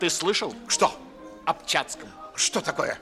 Ты слышал? Что? Об Чацком. Что такое?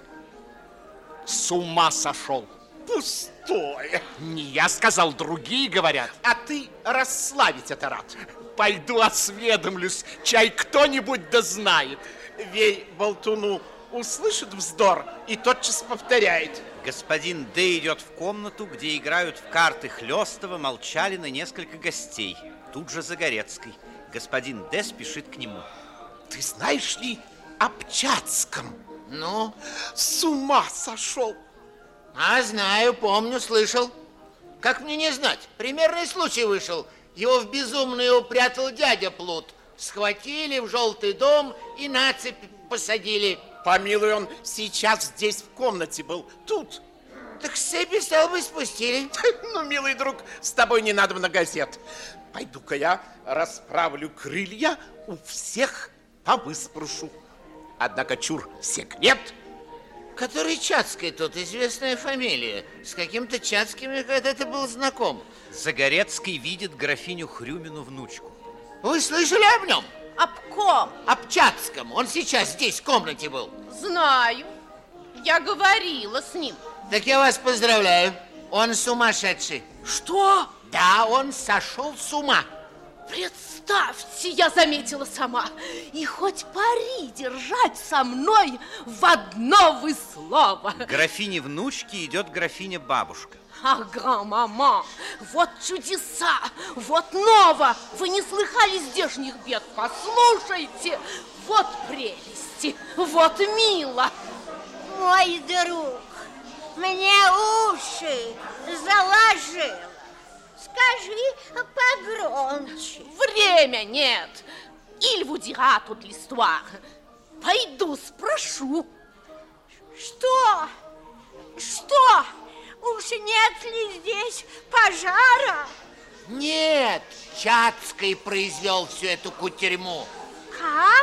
С ума сошел. Пустое. Не я сказал, другие говорят. А ты расслабить это рад. Пойду осведомлюсь, чай кто-нибудь да знает. Вей болтуну услышит вздор и тотчас повторяет. Господин Д. идет в комнату, где играют в карты Хлёстова, Молчалин и несколько гостей. Тут же Загорецкий. Господин Д. спешит к нему. Ты знаешь ли об Чацком? Ну? С ума сошел. А, знаю, помню, слышал. Как мне не знать? Примерный случай вышел. Его в безумную упрятал дядя Плут. Схватили в желтый дом и на цепь посадили. Помилуй, он сейчас здесь в комнате был. Тут. Так с цепи, стало быть, спустили. Ну, милый друг, с тобой не надо на газет. Пойду-ка я расправлю крылья, у всех повыспрошу. Однако чур секрет. Который Чацкий тут, известная фамилия. С каким-то Чацким я когда-то был знаком. Загорецкий видит графиню Хрюмину внучку. Вы слышали об нем? Об ком? Об Чацком. Он сейчас здесь, в комнате был. Знаю. Я говорила с ним. Так я вас поздравляю. Он сумасшедший. Что? Да, он сошел с ума. Представьте, я заметила сама. И хоть пари держать со мной в одно вы слово. К графине внучки идет графиня бабушка. Ах, гран-мама, вот чудеса, вот ново. Вы не слыхали здешних бед? Послушайте, вот прелести, вот мило. Мой друг, мне уши заложило. Скажи погромче. Время нет. Il vous dira toute l'histoire. Пойду спрошу. Что? Что? Уж нет ли здесь пожара? Нет, Чацкий произвел всю эту кутерьму. Как?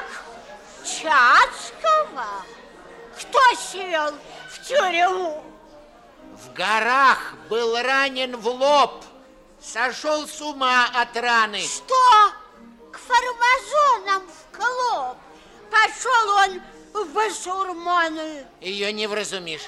Чацкого? Кто сел в тюрьму? В горах был ранен в лоб. Сошел с ума от раны. Что? К фармазонам в клуб? Пошел он в басурманы. Ее не вразумишь.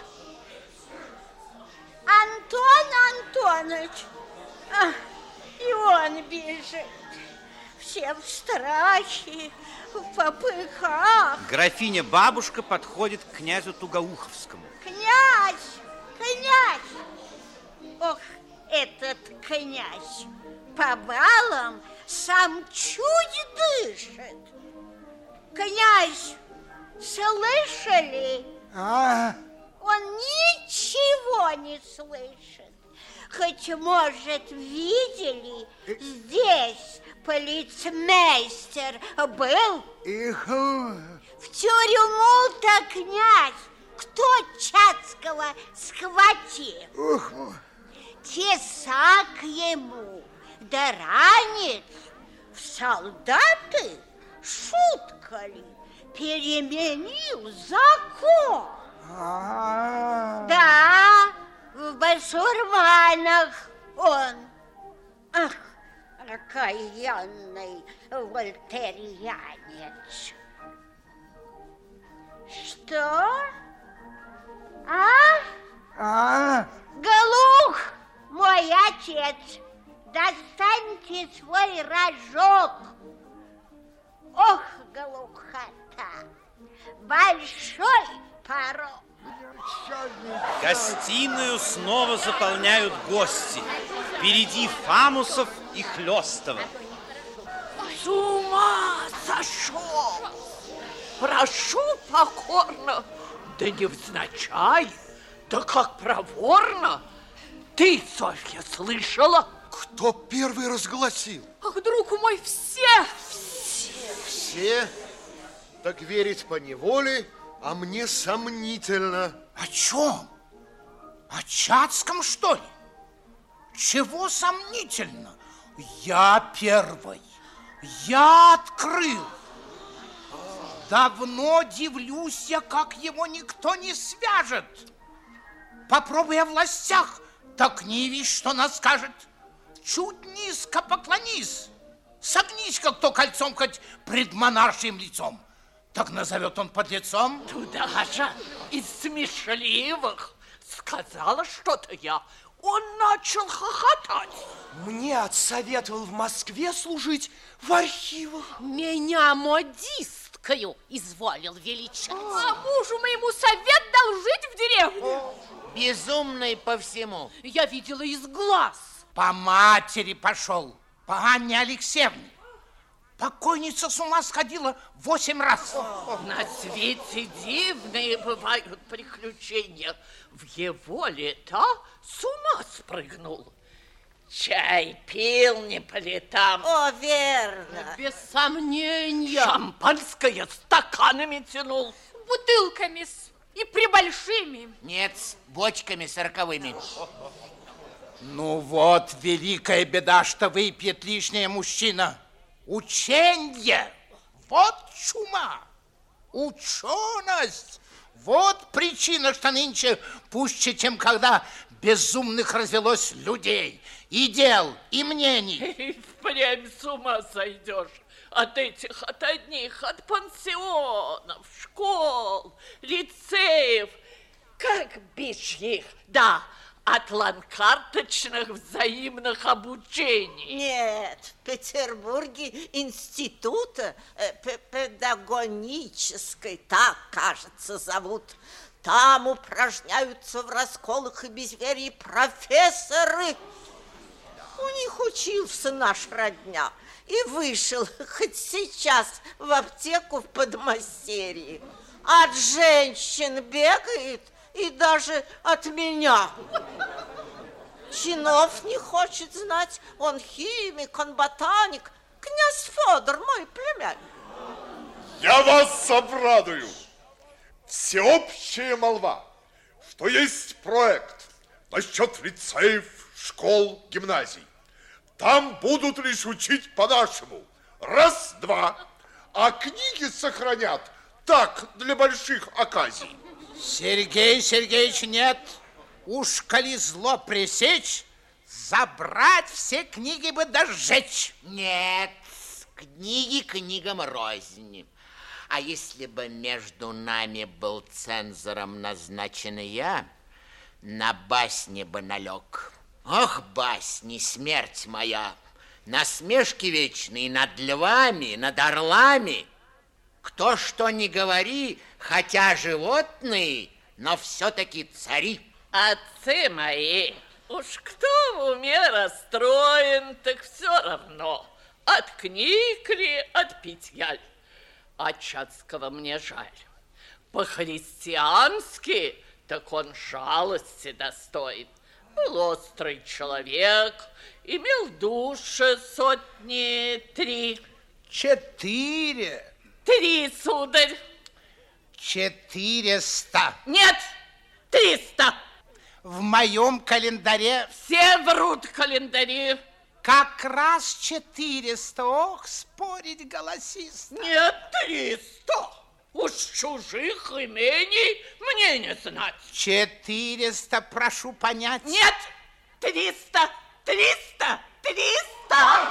Антон Антоныч, и он бежит. Все в страхе, в попыхах. Графиня бабушка подходит к князю Тугоуховскому. Князь! Князь! Ох, этот князь по балам сам чуть дышит. Князь, слышали? Он ничего не слышит. Хоть, может, видели, здесь полицмейстер был? В тюрьму-то, князь, кто Чацкого схватил? Тесак ему, да ранец. В солдаты, шутка ли, переменил закон. Да, в басурманах он. Ах, окаянный вольтерьянец. Что? Глух мой отец. Достаньте свой рожок. Ох, глухота. Большой порог. Гостиную снова заполняют гости. Впереди Фамусов и Хлёстова. С ума сошел! Прошу покорно, да невзначай, да как проворно. Ты, Софья, слышала? Кто первый разгласил? Ах, друг мой, все. Все? Так верить по неволе, а мне сомнительно. О чем? О Чацком, что ли? Чего сомнительно? Я первый. Я открыл. Давно дивлюсь я, как его никто не свяжет. Попробуй о властях, так не вишь, что нас скажет. Чуть низко поклонись. Согнись, как то кольцом, хоть пред монаршим лицом. Так назовет он подлецом? Туда же из смешливых сказала что-то я. Он начал хохотать. Мне отсоветовал в Москве служить в архивах. Меня модисткою изволил величать. А мужу моему совет дал жить в деревне. Безумный по всему. Я видела из глаз. По матери пошел, по Анне Алексеевне. Покойница с ума сходила 8 раз. На свете дивные бывают приключения. В его лета с ума спрыгнул. Чай пил не по летам. О, верно. Без сомнения. Шампанское стаканами тянул. Бутылками и прибольшими. Нет, с бочками 40-ми. Ну вот, великая беда, что выпьет лишнее мужчина. Ученье, вот чума. Ученость, вот причина, что нынче пуще, чем когда безумных развелось людей, и дел, и мнений. И впрямь с ума сойдешь от этих, от одних, от пансионов, школ, лицеев, как бишь их, да, от ланкарточных взаимных обучений. Нет, в Петербурге института педагогической, так, кажется, зовут. Там упражняются в расколах и безверии профессоры. У них учился наш родня и вышел хоть сейчас в аптеку в подмастерье. От женщин бегает и даже от меня. Чинов не хочет знать. Он химик, он ботаник. Князь Федор, мой племянник. Я вас обрадую. Всеобщая молва, что есть проект насчет лицеев, школ, гимназий. Там будут лишь учить по-нашему. Раз, два. А книги сохранят так, для больших оказий. Сергей Сергеевич, нет. Уж коли зло пресечь, забрать все книги бы да сжечь. Нет, книги книгам рознь. А если бы между нами был цензором назначен я, на басни бы налег. Ох, басни, смерть моя, насмешки вечные над львами, над орлами. Кто что ни говори, хотя животные, но все-таки цари. Отцы мои, уж кто в уме расстроен, так все равно, от книг ли, от питья ли. А Чацкого мне жаль. По-христиански, так он жалости достоин. Был острый человек, имел души 3. 4. 3, сударь. 400. Нет, 300. В моем календаре Все врут календари. как раз 400. Ох, спорить голосисто. Нет, 300. Уж чужих имений мне не знать. 400, прошу понять. Нет, 300. 300. 300.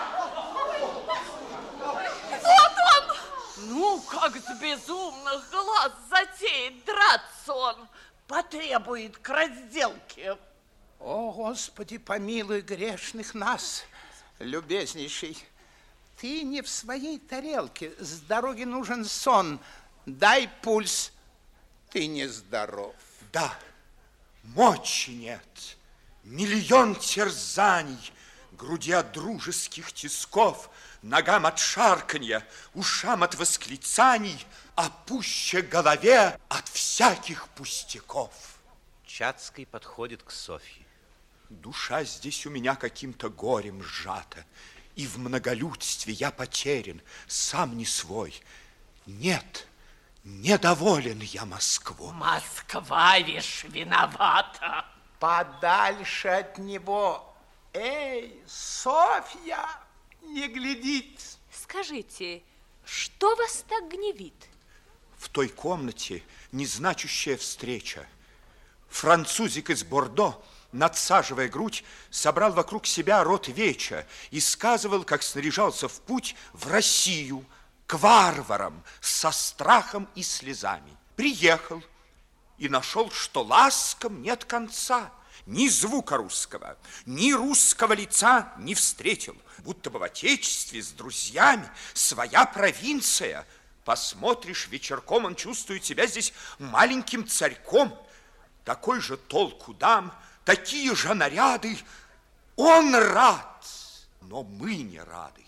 Вот он. Ну, как с безумных глаз затеет драться он. Потребует к разделке. О, Господи, помилуй грешных нас, любезнейший. Ты не в своей тарелке. С дороги нужен сон. Дай пульс. Ты нездоров. Да, мочи нет. Миллион терзаний, груди от дружеских тисков, ногам от шарканья, ушам от восклицаний, а пуще голове от всяких пустяков. Чацкий подходит к Софье. Душа здесь у меня каким-то горем сжата, и в многолюдстве я потерян, сам не свой. Нет, недоволен я Москвой. Москва, вишь, виновата. Подальше от него. Эй, Софья, не глядит. Скажите, что вас так гневит? В той комнате незначущая встреча. Французик из Бордо, надсаживая грудь, собрал вокруг себя род веча и сказывал, как снаряжался в путь в Россию, к варварам со страхом и слезами. Приехал и нашел, что ласкам нет конца. Ни звука русского, ни русского лица не встретил. Будто бы в отечестве с друзьями своя провинция. Посмотришь, вечерком он чувствует себя здесь маленьким царьком. Такой же толк удам, такие же наряды. Он рад, но мы не рады.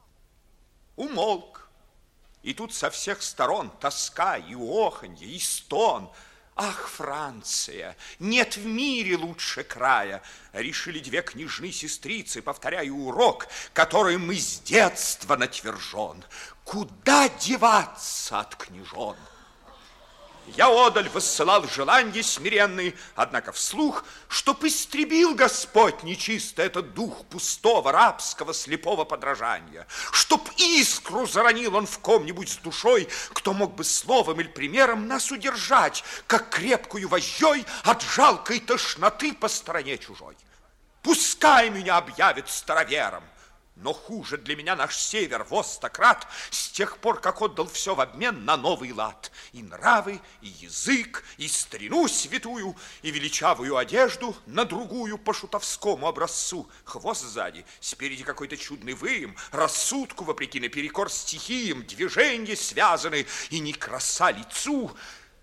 Умолк. И тут со всех сторон тоска и оханье, и стон. Ах, Франция, нет в мире лучше края. Решили две княжны-сестрицы, повторяя урок, который мы с детства натвержен. Куда деваться от княжон? Я одаль высылал желанье смиренные, однако вслух, чтоб истребил Господь нечисто этот дух пустого, рабского, слепого подражания, чтоб искру заронил он в ком-нибудь с душой, кто мог бы словом или примером нас удержать, как крепкую вожжой от жалкой тошноты по стороне чужой. Пускай меня объявят старовером, но хуже для меня наш север во 100 крат с тех пор, как отдал все в обмен на новый лад. И нравы, и язык, и старину святую, и величавую одежду на другую по шутовскому образцу. Хвост сзади, спереди какой-то чудный выем, рассудку вопреки наперекор стихиям, движения связаны, и не краса лицу.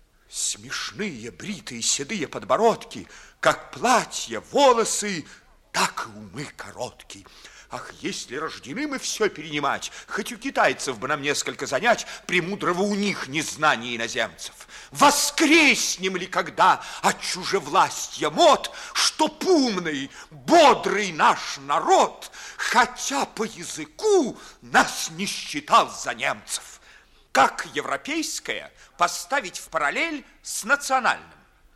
Смешные, бритые, седые подбородки, как платья, волосы, так и умы короткие. Ах, если рождены мы все перенимать, хоть у китайцев бы нам несколько занять премудрого у них незнания иноземцев. Воскреснем ли когда от чужевластья мод, чтоб умный, бодрый наш народ, хотя по языку нас не считал за немцев? Как европейское поставить в параллель с национальным?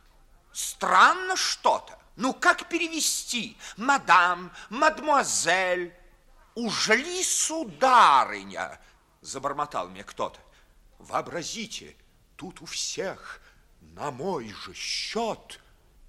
Странно что-то. Ну, как перевести? Мадам, мадмуазель. Уж ли сударыня? Забормотал мне кто-то. Вообразите, тут у всех на мой же счет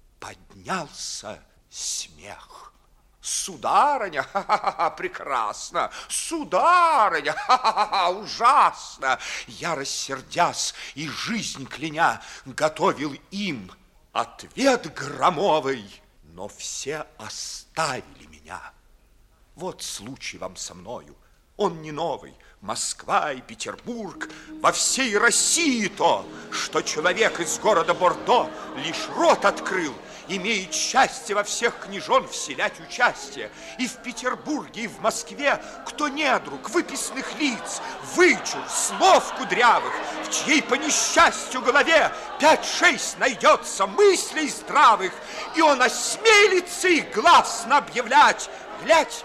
поднялся смех. Сударыня, ха-ха-ха, прекрасно. Сударыня, ха-ха-ха, ужасно. Я, рассердясь и жизнь кляня, готовил им ответ громовый, но все оставили меня. Вот случай вам со мною, он не новый. Москва и Петербург, во всей России то, что человек из города Бордо лишь рот открыл, имеет счастье во всех княжон вселять участие. И в Петербурге, и в Москве, кто недруг, выписных лиц, вычур, слов кудрявых, в чьей по несчастью голове 5-6 найдется мыслей здравых, и он осмелится их гласно объявлять. Глядь!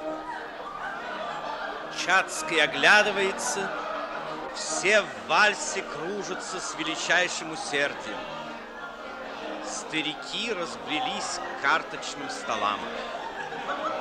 Чацкий оглядывается, все в вальсе кружатся с величайшим усердием. Старики разбрелись к карточным столам.